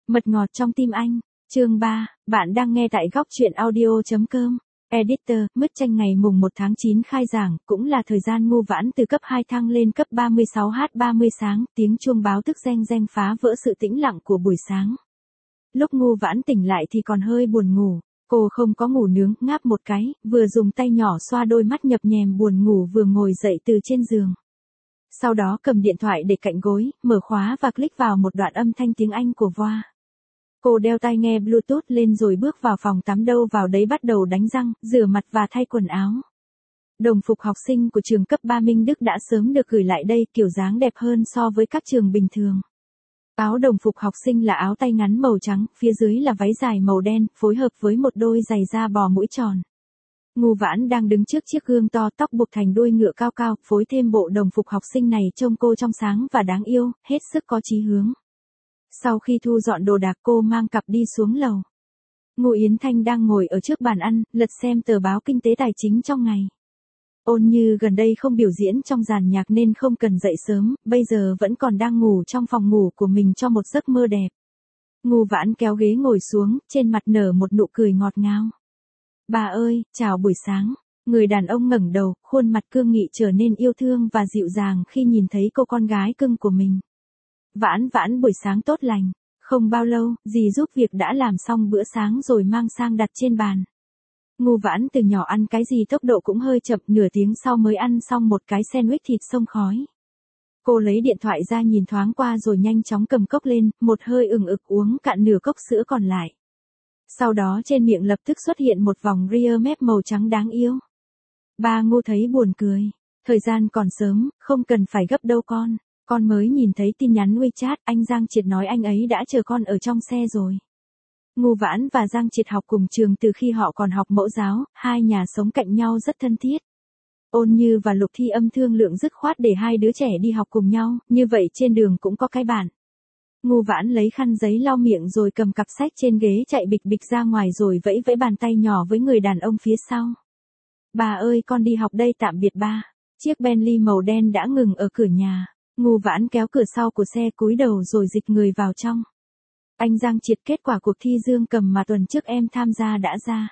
Mật ngọt trong tim anh. Chương 3, bạn đang nghe tại góc truyện audio.com. Editor, Mứt Chanh ngày mùng 1 tháng 9 khai giảng, cũng là thời gian Ngô Vãn từ cấp 2 thăng lên cấp 36h30 sáng, tiếng chuông báo thức reng reng phá vỡ sự tĩnh lặng của buổi sáng. Lúc Ngô Vãn tỉnh lại thì còn hơi buồn ngủ, cô không có ngủ nướng, ngáp một cái, vừa dùng tay nhỏ xoa đôi mắt nhập nhèm buồn ngủ vừa ngồi dậy từ trên giường. Sau đó cầm điện thoại để cạnh gối, mở khóa và click vào một đoạn âm thanh tiếng Anh của Voa. Cô đeo tai nghe Bluetooth lên rồi bước vào phòng tắm, đâu vào đấy bắt đầu đánh răng, rửa mặt và thay quần áo. Đồng phục học sinh của trường cấp 3 Minh Đức đã sớm được gửi lại đây, kiểu dáng đẹp hơn so với các trường bình thường. Áo đồng phục học sinh là áo tay ngắn màu trắng, phía dưới là váy dài màu đen, phối hợp với một đôi giày da bò mũi tròn. Ngô Vãn đang đứng trước chiếc gương to, tóc buộc thành đuôi ngựa cao cao, phối thêm bộ đồng phục học sinh này trông cô trong sáng và đáng yêu, hết sức có chí hướng. Sau khi thu dọn đồ đạc cô mang cặp đi xuống lầu. Ngô Yến Thanh đang ngồi ở trước bàn ăn, lật xem tờ báo kinh tế tài chính trong ngày. Ôn Như gần đây không biểu diễn trong dàn nhạc nên không cần dậy sớm, bây giờ vẫn còn đang ngủ trong phòng ngủ của mình cho một giấc mơ đẹp. Ngô Vãn kéo ghế ngồi xuống, trên mặt nở một nụ cười ngọt ngào. Bà ơi, chào buổi sáng. Người đàn ông ngẩng đầu, khuôn mặt cương nghị trở nên yêu thương và dịu dàng khi nhìn thấy cô con gái cưng của mình. Vãn Vãn buổi sáng tốt lành. Không bao lâu, dì giúp việc đã làm xong bữa sáng rồi mang sang đặt trên bàn. Ngô Vãn từ nhỏ ăn cái gì tốc độ cũng hơi chậm, nửa tiếng sau mới ăn xong một cái sandwich thịt xông khói. Cô lấy điện thoại ra nhìn thoáng qua rồi nhanh chóng cầm cốc lên, một hơi ừng ực uống cạn nửa cốc sữa còn lại. Sau đó trên miệng lập tức xuất hiện một vòng ria mép màu trắng đáng yêu. Ba Ngô thấy buồn cười. Thời gian còn sớm, không cần phải gấp đâu con. Con mới nhìn thấy tin nhắn WeChat, anh Giang Triệt nói anh ấy đã chờ con ở trong xe rồi. Ngô Vãn và Giang Triệt học cùng trường từ khi họ còn học mẫu giáo, hai nhà sống cạnh nhau rất thân thiết. Ôn Như và Lục Thi Âm thương lượng dứt khoát để hai đứa trẻ đi học cùng nhau, như vậy trên đường cũng có cái bạn. Ngô Vãn lấy khăn giấy lau miệng rồi cầm cặp sách trên ghế chạy bịch bịch ra ngoài rồi vẫy vẫy bàn tay nhỏ với người đàn ông phía sau. Bà ơi, con đi học đây, tạm biệt ba. Chiếc Bentley màu đen đã ngừng ở cửa nhà. Ngô Vãn kéo cửa sau của xe cúi đầu rồi dịch người vào trong. Anh Giang Triệt, kết quả cuộc thi dương cầm mà tuần trước em tham gia đã ra.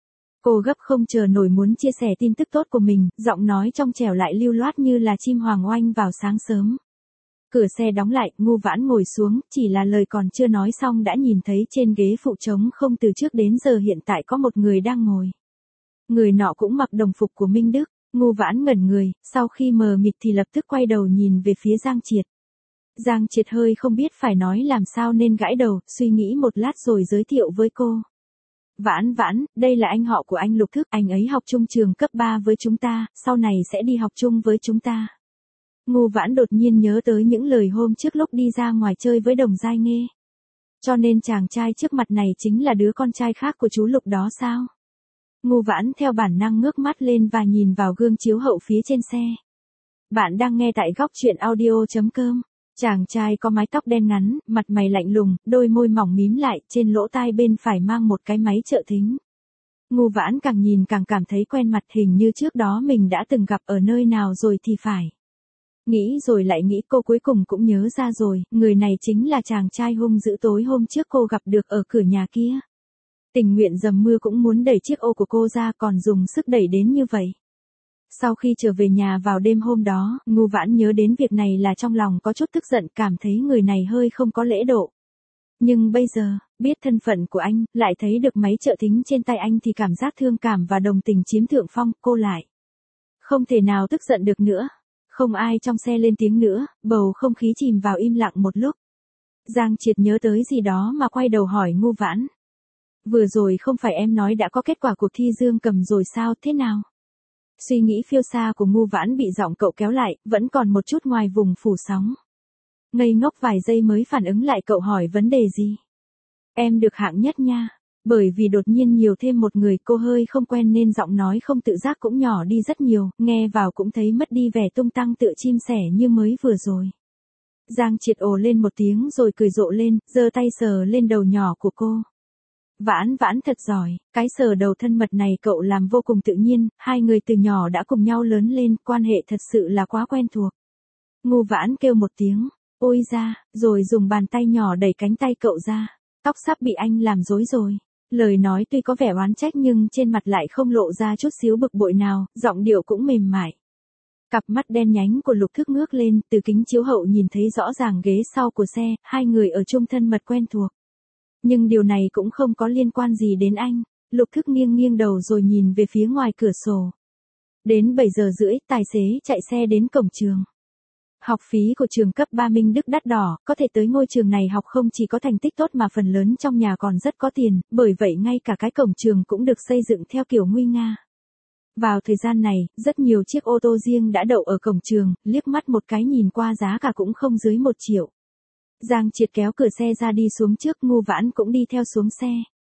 Cô gấp không chờ nổi muốn chia sẻ tin tức tốt của mình, giọng nói trong trẻo lại lưu loát như là chim hoàng oanh vào sáng sớm. Cửa xe đóng lại, Ngô Vãn ngồi xuống, chỉ là lời còn chưa nói xong đã nhìn thấy trên ghế phụ trống không từ trước đến giờ hiện tại có một người đang ngồi. Người nọ cũng mặc đồng phục của Minh Đức. Ngô Vãn ngẩn người, sau khi mờ mịt thì lập tức quay đầu nhìn về phía Giang Triệt. Giang Triệt hơi không biết phải nói làm sao nên gãi đầu, suy nghĩ một lát rồi giới thiệu với cô. Vãn Vãn, đây là anh họ của anh Lục Thức, anh ấy học chung trường cấp 3 với chúng ta, sau này sẽ đi học chung với chúng ta. Ngô Vãn đột nhiên nhớ tới những lời hôm trước lúc đi ra ngoài chơi với Đồng Giai Nghê. Cho nên chàng trai trước mặt này chính là đứa con trai khác của chú Lục đó sao? Ngô Vãn theo bản năng ngước mắt lên và nhìn vào gương chiếu hậu phía trên xe. Bạn đang nghe tại góc truyện audio.com. Chàng trai có mái tóc đen ngắn, mặt mày lạnh lùng, đôi môi mỏng mím lại, trên lỗ tai bên phải mang một cái máy trợ thính. Ngô Vãn càng nhìn càng cảm thấy quen mặt, hình như trước đó mình đã từng gặp ở nơi nào rồi thì phải. Nghĩ rồi lại nghĩ, cô cuối cùng cũng nhớ ra rồi, người này chính là chàng trai hung dữ tối hôm trước cô gặp được ở cửa nhà kia. Tình nguyện dầm mưa cũng muốn đẩy chiếc ô của cô ra, còn dùng sức đẩy đến như vậy. Sau khi trở về nhà vào đêm hôm đó, Ngô Vãn nhớ đến việc này là trong lòng có chút tức giận, cảm thấy người này hơi không có lễ độ. Nhưng bây giờ, biết thân phận của anh, lại thấy được máy trợ thính trên tay anh thì cảm giác thương cảm và đồng tình chiếm thượng phong, cô lại không thể nào tức giận được nữa. Không ai trong xe lên tiếng nữa, bầu không khí chìm vào im lặng một lúc. Giang Triệt nhớ tới gì đó mà quay đầu hỏi Ngô Vãn. Vừa rồi không phải em nói đã có kết quả cuộc thi dương cầm rồi sao, thế nào? Suy nghĩ phiêu xa của Ngô Vãn bị giọng cậu kéo lại, vẫn còn một chút ngoài vùng phủ sóng. Ngây ngốc vài giây mới phản ứng lại, cậu hỏi vấn đề gì? Em được hạng nhất nha. Bởi vì đột nhiên nhiều thêm một người, cô hơi không quen nên giọng nói không tự giác cũng nhỏ đi rất nhiều, nghe vào cũng thấy mất đi vẻ tung tăng tựa chim sẻ như mới vừa rồi. Giang Triệt ồ lên một tiếng rồi cười rộ lên, giơ tay sờ lên đầu nhỏ của cô. Vãn Vãn thật giỏi, cái sờ đầu thân mật này cậu làm vô cùng tự nhiên, hai người từ nhỏ đã cùng nhau lớn lên, quan hệ thật sự là quá quen thuộc. Ngô Vãn kêu một tiếng, ôi ra, rồi dùng bàn tay nhỏ đẩy cánh tay cậu ra. tóc sắp bị anh làm rối rồi. Lời nói tuy có vẻ oán trách nhưng trên mặt lại không lộ ra chút xíu bực bội nào, giọng điệu cũng mềm mại. Cặp mắt đen nhánh của Lục Thức ngước lên, từ kính chiếu hậu nhìn thấy rõ ràng ghế sau của xe, hai người ở chung thân mật quen thuộc. Nhưng điều này cũng không có liên quan gì đến anh. Lục Thức nghiêng nghiêng đầu rồi nhìn về phía ngoài cửa sổ. Đến 7 giờ rưỡi, tài xế chạy xe đến cổng trường. Học phí của trường cấp 3 Minh Đức đắt đỏ, có thể tới ngôi trường này học không chỉ có thành tích tốt mà phần lớn trong nhà còn rất có tiền, bởi vậy ngay cả cái cổng trường cũng được xây dựng theo kiểu nguy nga. Vào thời gian này, rất nhiều chiếc ô tô riêng đã đậu ở cổng trường, liếc mắt một cái nhìn qua giá cả cũng không dưới 1 triệu. Giang Triệt kéo cửa xe ra đi xuống trước, Ngu Vãn cũng đi theo xuống xe.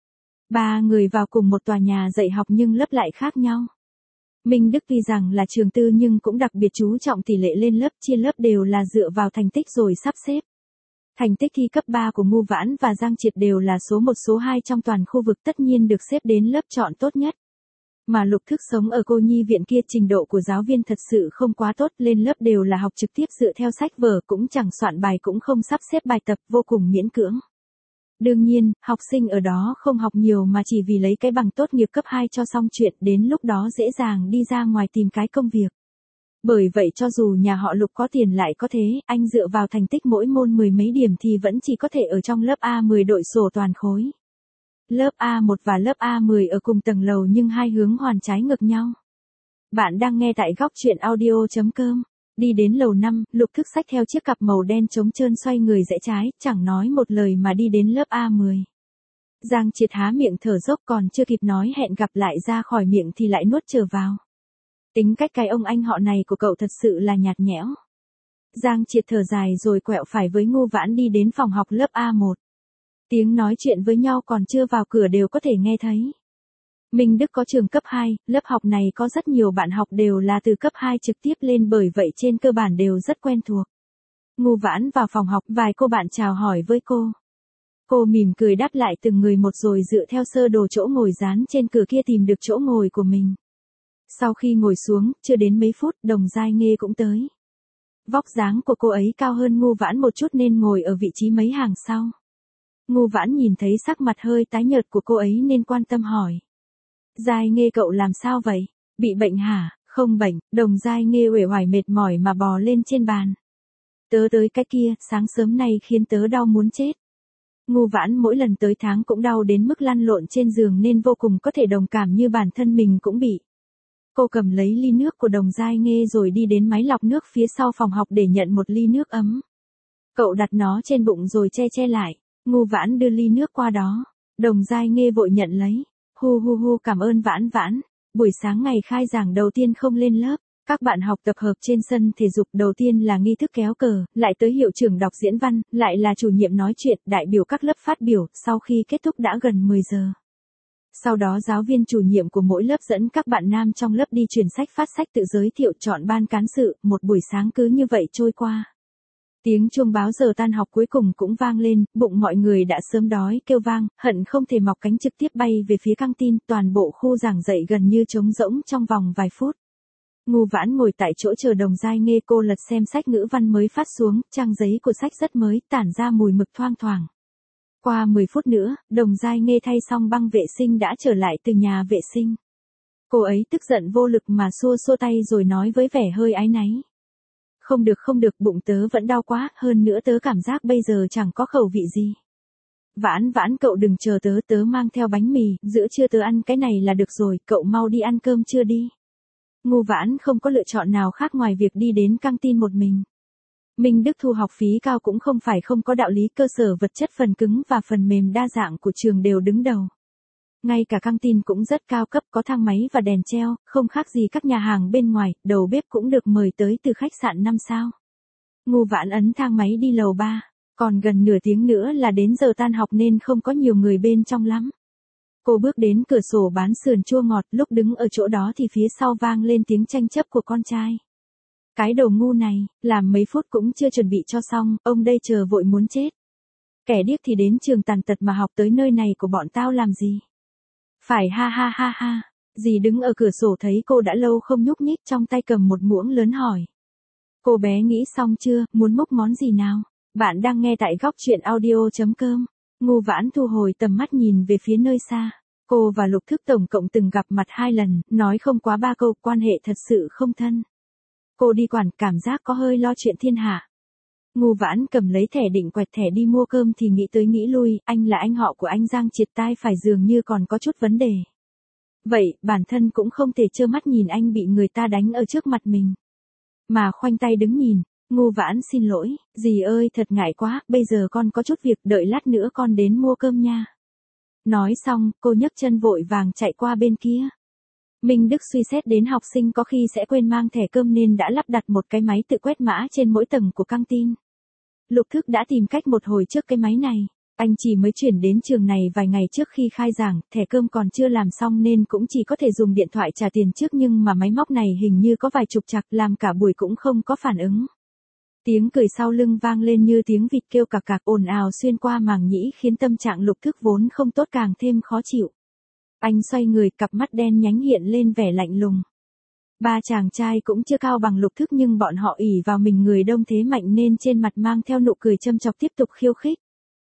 Ba người vào cùng một tòa nhà dạy học nhưng lớp lại khác nhau. Minh Đức tuy rằng là trường tư nhưng cũng đặc biệt chú trọng tỷ lệ lên lớp, chia lớp đều là dựa vào thành tích rồi sắp xếp. Thành tích thi cấp 3 của Ngu Vãn và Giang Triệt đều là số 1 số 2 trong toàn khu vực, tất nhiên được xếp đến lớp chọn tốt nhất. Mà Lục Thức sống ở cô nhi viện kia, trình độ của giáo viên thật sự không quá tốt, lên lớp đều là học trực tiếp dựa theo sách vở, cũng chẳng soạn bài cũng không sắp xếp bài tập, vô cùng miễn cưỡng. Đương nhiên, học sinh ở đó không học nhiều mà chỉ vì lấy cái bằng tốt nghiệp cấp 2 cho xong chuyện, đến lúc đó dễ dàng đi ra ngoài tìm cái công việc. Bởi vậy cho dù nhà họ Lục có tiền lại có thế, anh dựa vào thành tích mỗi môn 10 mấy điểm thì vẫn chỉ có thể ở trong lớp A10 đội sổ toàn khối. Lớp A1 và lớp A10 ở cùng tầng lầu nhưng hai hướng hoàn trái ngược nhau. Bạn đang nghe tại góc truyện audio.com. Đi đến lầu 5, Lục Thức xách theo chiếc cặp màu đen trống trơn xoay người rẽ trái, chẳng nói một lời mà đi đến lớp A10. Giang Triệt há miệng thở dốc, còn chưa kịp nói hẹn gặp lại ra khỏi miệng thì lại nuốt trở vào. Tính cách cái ông anh họ này của cậu thật sự là nhạt nhẽo. Giang Triệt thở dài rồi quẹo phải với Ngu Vãn đi đến phòng học lớp A1. Tiếng nói chuyện với nhau còn chưa vào cửa đều có thể nghe thấy. Minh Đức có trường cấp 2, lớp học này có rất nhiều bạn học đều là từ cấp 2 trực tiếp lên, bởi vậy trên cơ bản đều rất quen thuộc. Ngu Vãn vào phòng học, vài cô bạn chào hỏi với cô. Cô mỉm cười đáp lại từng người một rồi dựa theo sơ đồ chỗ ngồi dán trên cửa kia tìm được chỗ ngồi của mình. Sau khi ngồi xuống, chưa đến mấy phút, Đồng Giai Nghê cũng tới. Vóc dáng của cô ấy cao hơn Ngu Vãn một chút nên ngồi ở vị trí mấy hàng sau. Ngu Vãn nhìn thấy sắc mặt hơi tái nhợt của cô ấy nên quan tâm hỏi. Giai Nghê cậu làm sao vậy? Bị bệnh hả? Không bệnh. Đồng Giai Nghê uể oải mệt mỏi mà bò lên trên bàn. Tớ tới cái kia, sáng sớm nay khiến tớ đau muốn chết. Ngu Vãn mỗi lần tới tháng cũng đau đến mức lăn lộn trên giường nên vô cùng có thể đồng cảm như bản thân mình cũng bị. Cô cầm lấy ly nước của Đồng Giai Nghê rồi đi đến máy lọc nước phía sau phòng học để nhận một ly nước ấm. Cậu đặt nó trên bụng rồi che lại. Ngu Vãn đưa ly nước qua đó. Đồng Giai Nghê vội nhận lấy. Hu hu hu, cảm ơn Vãn Vãn. Buổi sáng ngày khai giảng đầu tiên không lên lớp. Các bạn học tập hợp trên sân thể dục, đầu tiên là nghi thức kéo cờ, lại tới hiệu trưởng đọc diễn văn, lại là chủ nhiệm nói chuyện, đại biểu các lớp phát biểu, sau khi kết thúc đã gần 10 giờ. Sau đó giáo viên chủ nhiệm của mỗi lớp dẫn các bạn nam trong lớp đi truyền sách, phát sách, tự giới thiệu, chọn ban cán sự, một buổi sáng cứ như vậy trôi qua. Tiếng chuông báo giờ tan học cuối cùng cũng vang lên, bụng mọi người đã sớm đói kêu vang, hận không thể mọc cánh trực tiếp bay về phía căng tin, toàn bộ khu giảng dạy gần như trống rỗng trong vòng vài phút. Ngu Vãn ngồi tại chỗ chờ Đồng Giai Nghê, cô lật xem sách ngữ văn mới phát xuống, trang giấy của sách rất mới, tản ra mùi mực thoang thoảng. Qua 10 phút nữa, Đồng Giai Nghê thay xong băng vệ sinh đã trở lại từ nhà vệ sinh. Cô ấy tức giận vô lực mà xua xua tay rồi nói với vẻ hơi áy náy. Không được, bụng tớ vẫn đau quá, hơn nữa tớ cảm giác bây giờ chẳng có khẩu vị gì. Vãn Vãn, cậu đừng chờ tớ mang theo bánh mì, giữa trưa tớ ăn cái này là được rồi, cậu mau đi ăn cơm trưa đi. Ngu Vãn không có lựa chọn nào khác ngoài việc đi đến căng tin một mình. Minh Đức thu học phí cao cũng không phải không có đạo lý, cơ sở vật chất phần cứng và phần mềm đa dạng của trường đều đứng đầu. Ngay cả căng tin cũng rất cao cấp, có thang máy và đèn treo, không khác gì các nhà hàng bên ngoài, đầu bếp cũng được mời tới từ khách sạn 5 sao. Ngu Vãn ấn thang máy đi lầu 3, còn gần nửa tiếng nữa là đến giờ tan học nên không có nhiều người bên trong lắm. Cô bước đến cửa sổ bán sườn chua ngọt, lúc đứng ở chỗ đó thì phía sau vang lên tiếng tranh chấp của con trai. Cái đồ ngu này, làm mấy phút cũng chưa chuẩn bị cho xong, ông đây chờ vội muốn chết. Kẻ điếc thì đến trường tàn tật mà học tới nơi này của bọn tao làm gì? Phải ha ha ha ha. Dì đứng ở cửa sổ thấy cô đã lâu không nhúc nhích, trong tay cầm một muỗng lớn hỏi. Cô bé nghĩ xong chưa, muốn múc món gì nào? Bạn đang nghe tại góc truyện audio.com. Ngô Vãn thu hồi tầm mắt nhìn về phía nơi xa. Cô và Lục Thức tổng cộng từng gặp mặt 2 lần, nói không quá 3 câu, quan hệ thật sự không thân. Cô đi quản, cảm giác có hơi lo chuyện thiên hạ. Ngô Vãn cầm lấy thẻ định quẹt thẻ đi mua cơm thì nghĩ tới nghĩ lui, anh là anh họ của anh Giang Triệt, tai phải dường như còn có chút vấn đề. Vậy, bản thân cũng không thể trơ mắt nhìn anh bị người ta đánh ở trước mặt mình. Mà khoanh tay đứng nhìn. Ngô Vãn xin lỗi, dì ơi thật ngại quá, bây giờ con có chút việc, đợi lát nữa con đến mua cơm nha. Nói xong, cô nhấc chân vội vàng chạy qua bên kia. Minh Đức suy xét đến học sinh có khi sẽ quên mang thẻ cơm nên đã lắp đặt một cái máy tự quét mã trên mỗi tầng của căng tin. Lục Thức đã tìm cách một hồi trước cái máy này. Anh chỉ mới chuyển đến trường này vài ngày trước khi khai giảng, thẻ cơm còn chưa làm xong nên cũng chỉ có thể dùng điện thoại trả tiền trước, nhưng mà máy móc này hình như có vài trục trặc, làm cả buổi cũng không có phản ứng. Tiếng cười sau lưng vang lên như tiếng vịt kêu cạc cạc ồn ào xuyên qua màng nhĩ khiến tâm trạng Lục Thức vốn không tốt càng thêm khó chịu. Anh xoay người, cặp mắt đen nhánh hiện lên vẻ lạnh lùng. 3 chàng trai cũng chưa cao bằng Lục Thức nhưng bọn họ ỷ vào mình người đông thế mạnh nên trên mặt mang theo nụ cười châm chọc tiếp tục khiêu khích.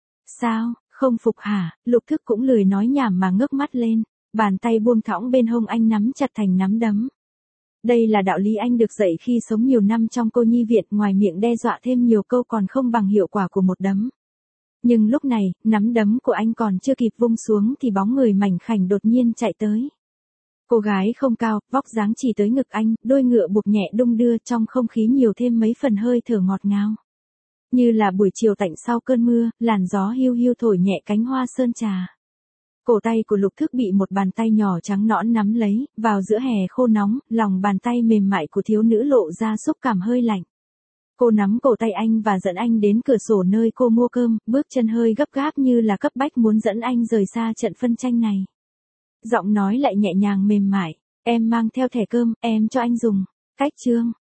Sao, không phục hả? Lục Thức cũng lười nói nhảm mà ngước mắt lên, bàn tay buông thõng bên hông anh nắm chặt thành nắm đấm. Đây là đạo lý anh được dạy khi sống nhiều năm trong cô nhi viện, ngoài miệng đe dọa thêm nhiều câu còn không bằng hiệu quả của một đấm. Nhưng lúc này, nắm đấm của anh còn chưa kịp vung xuống thì bóng người mảnh khảnh đột nhiên chạy tới. Cô gái không cao, vóc dáng chỉ tới ngực anh, đôi ngựa buộc nhẹ đung đưa, trong không khí nhiều thêm mấy phần hơi thở ngọt ngào. Như là buổi chiều tạnh sau cơn mưa, làn gió hiu hiu thổi nhẹ cánh hoa sơn trà. Cổ tay của Lục Thức bị một bàn tay nhỏ trắng nõn nắm lấy, vào giữa hè khô nóng, lòng bàn tay mềm mại của thiếu nữ lộ ra xúc cảm hơi lạnh. Cô nắm cổ tay anh và dẫn anh đến cửa sổ nơi cô mua cơm, bước chân hơi gấp gáp như là cấp bách muốn dẫn anh rời xa trận phân tranh này. Giọng nói lại nhẹ nhàng mềm mại, em mang theo thẻ cơm, em cho anh dùng. Cách chương.